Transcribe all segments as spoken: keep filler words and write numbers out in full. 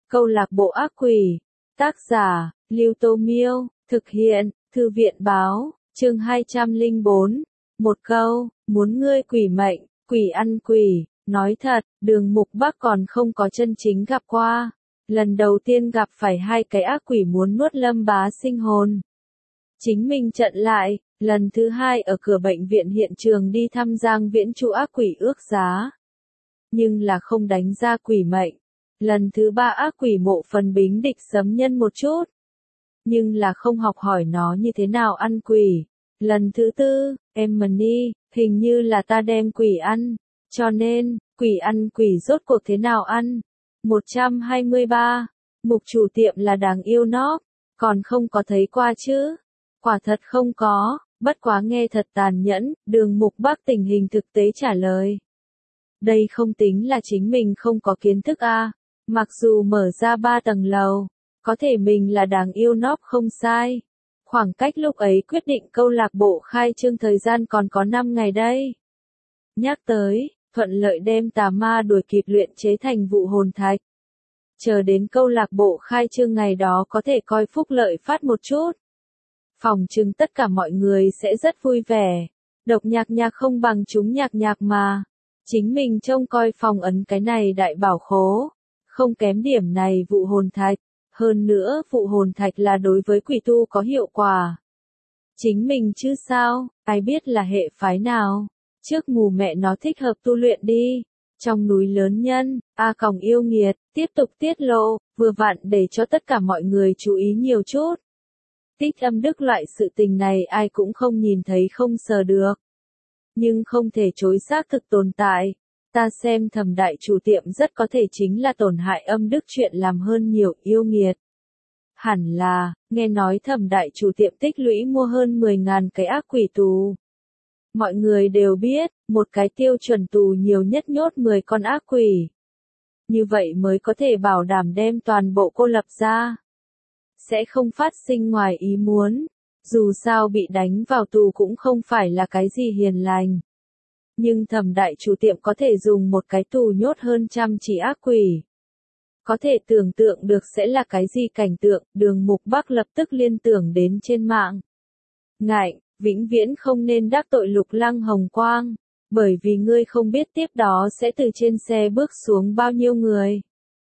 Câu lạc bộ ác quỷ. Tác giả, Lưu Tô Miêu. Thực hiện, Thư viện Báo. Chương hai trăm lẻ bốn. Một câu, muốn ngươi quỷ mệnh, quỷ ăn quỷ. Nói thật, Đường Mục Bắc còn không có chân chính gặp qua. Lần đầu tiên gặp phải hai cái ác quỷ muốn nuốt Lâm Bá Sinh hồn. Chính mình trận lại, lần thứ hai ở cửa bệnh viện hiện trường đi thăm Giang Viễn Chu ác quỷ ước giá. Nhưng là không đánh ra quỷ mệnh. Lần thứ ba ác quỷ Mộ Phần Bính địch sấm nhân một chút. Nhưng là không học hỏi nó như thế nào ăn quỷ. Lần thứ tư, Emily, hình như là ta đem quỷ ăn. Cho nên, quỷ ăn quỷ rốt cuộc thế nào ăn? một trăm hai mươi ba. Mục chủ tiệm là đáng yêu nóp. Còn không có thấy qua chứ? Quả thật không có, bất quá nghe thật tàn nhẫn, Đường Mục Bắc tình hình thực tế trả lời. Đây không tính là chính mình không có kiến thức a. Mặc dù mở ra ba tầng lầu, có thể mình là đáng yêu nóp không sai. Khoảng cách lúc ấy quyết định câu lạc bộ khai trương thời gian còn có năm ngày đây. Nhắc tới, thuận lợi đem tà ma đuổi kịp luyện chế thành vụ hồn thạch. Chờ đến câu lạc bộ khai trương ngày đó có thể coi phúc lợi phát một chút. Phòng trưng tất cả mọi người sẽ rất vui vẻ. Độc nhạc nhạc không bằng chúng nhạc nhạc mà. Chính mình trông coi phòng ấn cái này đại bảo khố. Không kém điểm này vụ hồn thạch. Hơn nữa vụ hồn thạch là đối với quỷ tu có hiệu quả. Chính mình chứ sao, ai biết là hệ phái nào. Trước mù mẹ nó thích hợp tu luyện đi. Trong núi lớn nhân, A Còng yêu nghiệt, tiếp tục tiết lộ, vừa vặn để cho tất cả mọi người chú ý nhiều chút. Tích âm đức loại sự tình này ai cũng không nhìn thấy không sờ được. Nhưng không thể chối xác thực tồn tại. Ta xem Thẩm đại chủ tiệm rất có thể chính là tổn hại âm đức chuyện làm hơn nhiều yêu nghiệt. Hẳn là, nghe nói Thẩm đại chủ tiệm tích lũy mua hơn mười ngàn cái ác quỷ tù. Mọi người đều biết, một cái tiêu chuẩn tù nhiều nhất nhốt mười con ác quỷ. Như vậy mới có thể bảo đảm đem toàn bộ cô lập ra. Sẽ không phát sinh ngoài ý muốn. Dù sao bị đánh vào tù cũng không phải là cái gì hiền lành. Nhưng Thẩm đại chủ tiệm có thể dùng một cái tù nhốt hơn trăm chỉ ác quỷ. Có thể tưởng tượng được sẽ là cái gì cảnh tượng, Đường Mục Bắc lập tức liên tưởng đến trên mạng. Ngại, vĩnh viễn không nên đắc tội Lục Lăng Hồng Quang, bởi vì ngươi không biết tiếp đó sẽ từ trên xe bước xuống bao nhiêu người.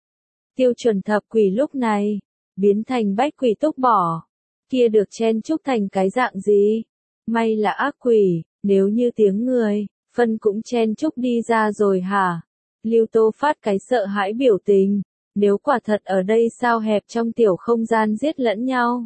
Tiêu chuẩn thập quỷ lúc này, biến thành bách quỷ túc bỏ, kia được chen chúc thành cái dạng gì? May là ác quỷ, nếu như tiếng người, phân cũng chen chúc đi ra rồi hả? Lưu Tô phát cái sợ hãi biểu tình, nếu quả thật ở đây sao hẹp trong tiểu không gian giết lẫn nhau,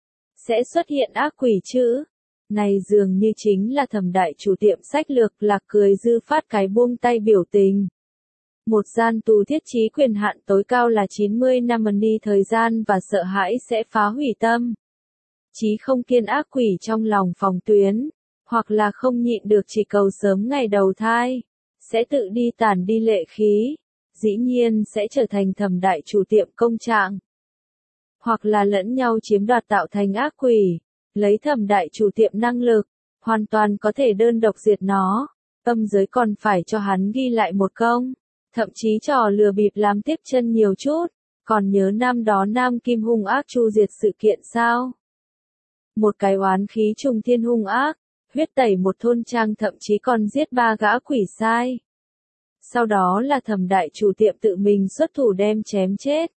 sẽ xuất hiện ác quỷ chứ? Này dường như chính là Thẩm đại chủ tiệm sách lược lạc cười dư phát cái buông tay biểu tình. Một gian tù thiết trí quyền hạn tối cao là chín mươi năm money thời gian và sợ hãi sẽ phá hủy tâm. Chí không kiên ác quỷ trong lòng phòng tuyến, hoặc là không nhịn được chỉ cầu sớm ngày đầu thai, sẽ tự đi tản đi lệ khí, dĩ nhiên sẽ trở thành Thẩm đại chủ tiệm công trạng. Hoặc là lẫn nhau chiếm đoạt tạo thành ác quỷ, lấy Thẩm đại chủ tiệm năng lực, hoàn toàn có thể đơn độc diệt nó, âm giới còn phải cho hắn ghi lại một công. Thậm chí trò lừa bịp làm tiếp chân nhiều chút, còn nhớ năm đó Nam Kim hung ác chu diệt sự kiện sao? Một cái oán khí trùng thiên hung ác, huyết tẩy một thôn trang thậm chí còn giết ba gã quỷ sai. Sau đó là Thẩm đại chủ tiệm tự mình xuất thủ đem chém chết.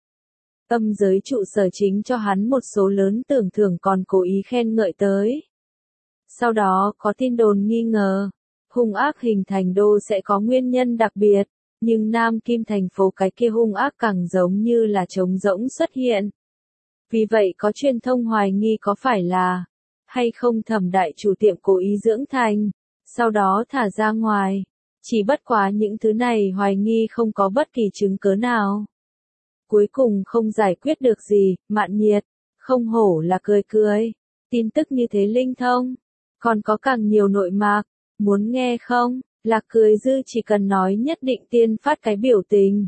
Âm giới trụ sở chính cho hắn một số lớn tưởng thưởng còn cố ý khen ngợi tới. Sau đó có tin đồn nghi ngờ, hung ác hình thành đô sẽ có nguyên nhân đặc biệt. Nhưng Nam Kim thành phố cái kia hung ác càng giống như là trống rỗng xuất hiện. Vì vậy có truyền thông hoài nghi có phải là, hay không Thẩm đại chủ tiệm cố ý dưỡng thành, sau đó thả ra ngoài. Chỉ bất quá những thứ này hoài nghi không có bất kỳ chứng cớ nào. Cuối cùng không giải quyết được gì, Mạn Nhiệt, không hổ là cười cười. Tin tức như thế linh thông, còn có càng nhiều nội mạc, muốn nghe không? Lạc cười dư chỉ cần nói nhất định tiên phát cái biểu tình.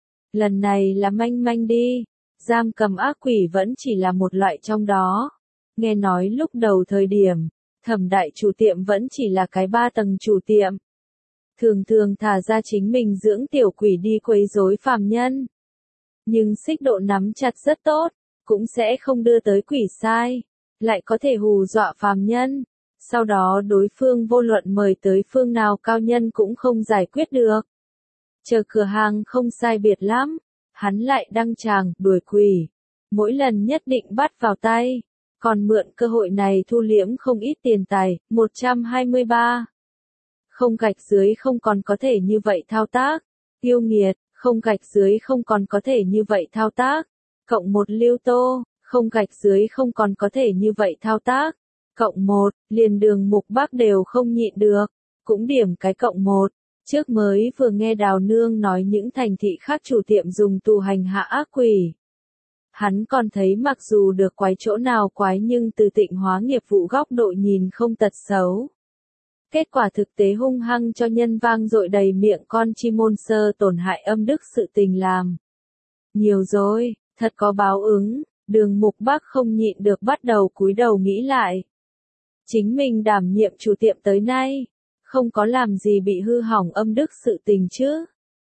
Lần này là manh manh đi, giam cầm ác quỷ vẫn chỉ là một loại trong đó. Nghe nói lúc đầu thời điểm, Thẩm đại chủ tiệm vẫn chỉ là cái ba tầng chủ tiệm. Thường thường thả ra chính mình dưỡng tiểu quỷ đi quấy rối phàm nhân. Nhưng xích độ nắm chặt rất tốt, cũng sẽ không đưa tới quỷ sai, lại có thể hù dọa phàm nhân. Sau đó đối phương vô luận mời tới phương nào cao nhân cũng không giải quyết được. Chờ cửa hàng không sai biệt lắm, hắn lại đăng tràng, đuổi quỷ. Mỗi lần nhất định bắt vào tay, còn mượn cơ hội này thu liễm không ít tiền tài. một trăm hai mươi ba. Không gạch dưới không còn có thể như vậy thao tác. Yêu nghiệt, không gạch dưới không còn có thể như vậy thao tác. Cộng một lưu tô, không gạch dưới không còn có thể như vậy thao tác. Cộng một, liền Đường Mục Bác đều không nhịn được, cũng điểm cái cộng một. Trước mới vừa nghe Đào Nương nói những thành thị khác chủ tiệm dùng tù hành hạ ác quỷ. Hắn còn thấy mặc dù được quái chỗ nào quái nhưng từ tịnh hóa nghiệp vụ góc độ nhìn không tật xấu. Kết quả thực tế hung hăng cho nhân vang dội đầy miệng con chi môn sơ tổn hại âm đức sự tình làm. Nhiều rồi, thật có báo ứng, Đường Mục Bác không nhịn được bắt đầu cúi đầu nghĩ lại. Chính mình đảm nhiệm chủ tiệm tới nay, không có làm gì bị hư hỏng âm đức sự tình chứ.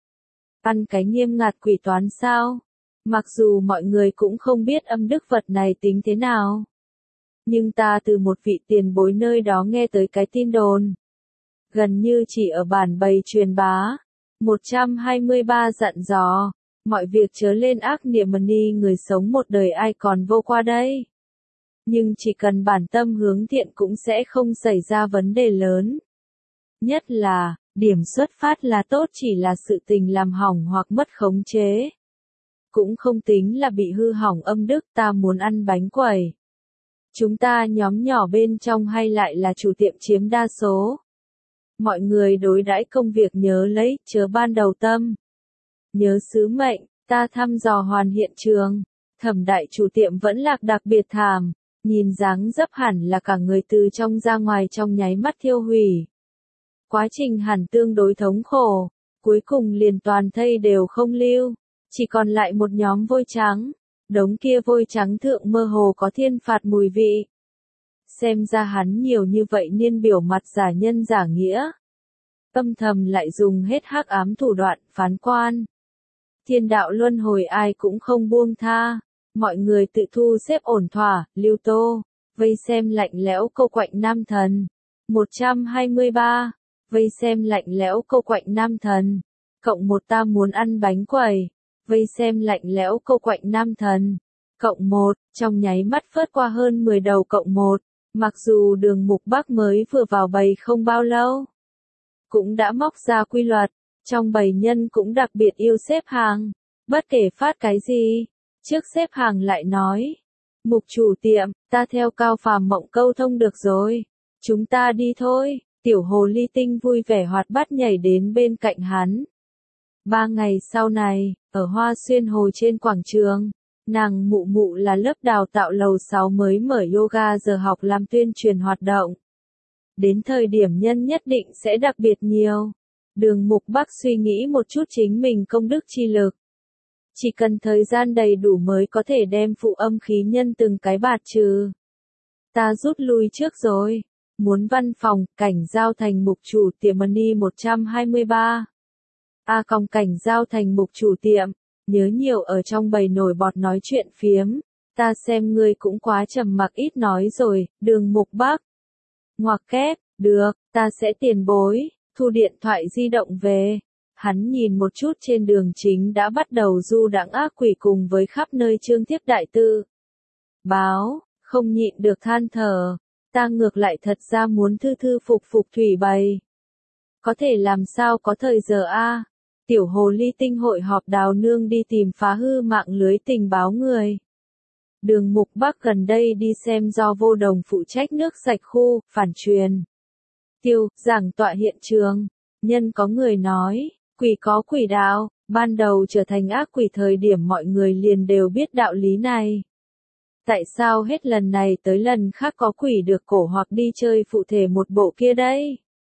Ăn cái nghiêm ngặt quỷ toán sao? Mặc dù mọi người cũng không biết âm đức vật này tính thế nào. Nhưng ta từ một vị tiền bối nơi đó nghe tới cái tin đồn. Gần như chỉ ở bản bày truyền bá. một trăm hai mươi ba dặn dò. Mọi việc chớ lên ác niệm ni người sống một đời ai còn vô qua đây. Nhưng chỉ cần bản tâm hướng thiện cũng sẽ không xảy ra vấn đề lớn. Nhất là, điểm xuất phát là tốt chỉ là sự tình làm hỏng hoặc mất khống chế. Cũng không tính là bị hư hỏng âm đức ta muốn ăn bánh quẩy. Chúng ta nhóm nhỏ bên trong hay lại là chủ tiệm chiếm đa số. Mọi người đối đãi công việc nhớ lấy, chớ ban đầu tâm. Nhớ sứ mệnh, ta thăm dò hoàn hiện trường. Thẩm đại chủ tiệm vẫn lạc đặc biệt thảm. Nhìn dáng dấp hẳn là cả người từ trong ra ngoài trong nháy mắt thiêu hủy. Quá trình hẳn tương đối thống khổ, cuối cùng liền toàn thây đều không lưu, chỉ còn lại một nhóm vôi trắng, đống kia vôi trắng thượng mơ hồ có thiên phạt mùi vị. Xem ra hắn nhiều như vậy niên biểu mặt giả nhân giả nghĩa. Âm thầm lại dùng hết hắc ám thủ đoạn phán quan. Thiên đạo luân hồi ai cũng không buông tha. Mọi người tự thu xếp ổn thỏa, lưu tô, vây xem lạnh lẽo câu quạnh nam thần. một trăm hai mươi ba, vây xem lạnh lẽo câu quạnh nam thần. Cộng một ta muốn ăn bánh quẩy, vây xem lạnh lẽo câu quạnh nam thần. Cộng một, trong nháy mắt phớt qua hơn mười đầu cộng một, mặc dù Đường Mục Bác mới vừa vào bầy không bao lâu. Cũng đã móc ra quy luật, trong bầy nhân cũng đặc biệt yêu xếp hàng, bất kể phát cái gì. Trước xếp hàng lại nói, Mục chủ tiệm, ta theo Cao Phàm Mộng câu thông được rồi, chúng ta đi thôi. Tiểu hồ ly tinh vui vẻ hoạt bát nhảy đến bên cạnh hắn. Ba ngày sau này, ở Hoa Xuyên Hồ trên quảng trường, nàng mụ mụ là lớp đào tạo lầu sáu mới mở yoga giờ học làm tuyên truyền hoạt động. Đến thời điểm nhân nhất định sẽ đặc biệt nhiều. Đường Mục Bác suy nghĩ một chút chính mình công đức chi lực. Chỉ cần thời gian đầy đủ mới có thể đem phụ âm khí nhân từng cái bạt trừ. Ta rút lui trước rồi. Muốn văn phòng, cảnh giao thành mục chủ tiệm money một trăm hai mươi ba. A còng cảnh giao thành mục chủ tiệm, nhớ nhiều ở trong bầy nổi bọt nói chuyện phiếm. Ta xem ngươi cũng quá trầm mặc ít nói rồi, Đường Mục Bác. Ngoặc kép, được, ta sẽ tiền bối, thu điện thoại di động về. Hắn nhìn một chút trên đường chính đã bắt đầu du đãng ác quỷ cùng với khắp nơi chương tiếp đại tư. Báo, không nhịn được than thở. Ta ngược lại thật ra muốn thư thư phục phục thủy bày. Có thể làm sao có thời giờ a? Tiểu hồ ly tinh hội họp Đào Nương đi tìm phá hư mạng lưới tình báo người. Đường Mục Bác gần đây đi xem do Vô Đồng phụ trách nước sạch khu, phản truyền. Tiêu, giảng tọa hiện trường. Nhân có người nói, quỷ có quỷ đạo, ban đầu trở thành ác quỷ thời điểm mọi người liền đều biết đạo lý này. Tại sao hết lần này tới lần khác có quỷ được cổ hoặc đi chơi phụ thể một bộ kia đây?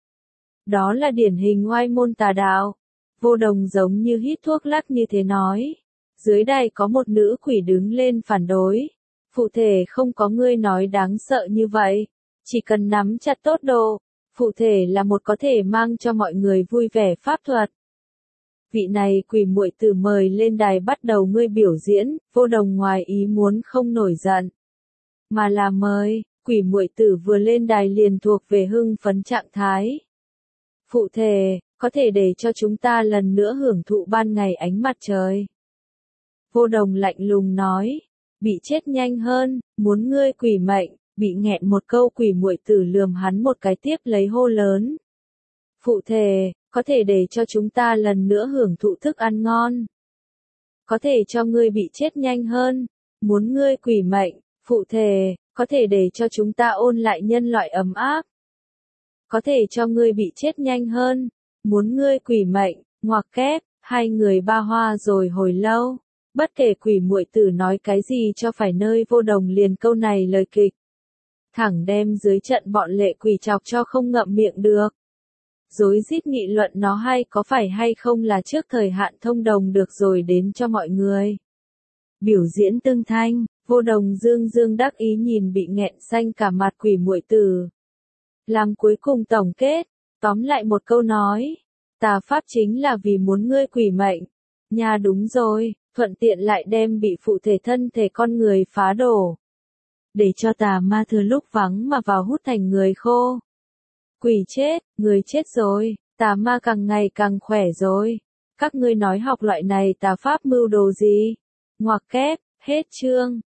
Đó là điển hình oai môn tà đạo. Vô Đồng giống như hít thuốc lắc như thế nói. Dưới đây có một nữ quỷ đứng lên phản đối. Phụ thể không có ngươi nói đáng sợ như vậy. Chỉ cần nắm chặt tốt độ. Phụ thể là một có thể mang cho mọi người vui vẻ pháp thuật. vị này quỷ muội tử mời lên đài bắt đầu ngươi biểu diễn, Vô Đồng ngoài ý muốn không nổi giận, mà là mời, quỷ muội tử vừa lên đài liền thuộc về hưng phấn trạng thái. Phụ thề, có thể để cho chúng ta lần nữa hưởng thụ ban ngày ánh mặt trời. Vô Đồng lạnh lùng nói, bị chết nhanh hơn, muốn ngươi quỷ mệnh, bị nghẹn một câu quỷ muội tử lườm hắn một cái tiếp lấy hô lớn. Phụ thề, có thể để cho chúng ta lần nữa hưởng thụ thức ăn ngon. Có thể cho ngươi bị chết nhanh hơn, muốn ngươi quỷ mệnh, phụ thề, có thể để cho chúng ta ôn lại nhân loại ấm áp. Có thể cho ngươi bị chết nhanh hơn, muốn ngươi quỷ mệnh, ngoặc kép, hai người ba hoa rồi hồi lâu. Bất kể quỷ muội tử nói cái gì cho phải nơi Vô Đồng liền câu này lời kịch. Thẳng đem dưới trận bọn lệ quỷ chọc cho không ngậm miệng được. Rối rít nghị luận nó hay có phải hay không là trước thời hạn thông đồng được rồi đến cho mọi người. Biểu diễn tương thanh, Vô Đồng dương dương đắc ý nhìn bị nghẹn xanh cả mặt quỷ muội tử. Làm cuối cùng tổng kết, tóm lại một câu nói, tà pháp chính là vì muốn ngươi quỷ mệnh. Nha đúng rồi, thuận tiện lại đem bị phụ thể thân thể con người phá đổ. Để cho tà ma thừa lúc vắng mà vào hút thành người khô. Quỷ chết, người chết rồi, tà ma càng ngày càng khỏe rồi. Các ngươi nói học loại này tà pháp mưu đồ gì? Ngoặc kép, hết chương.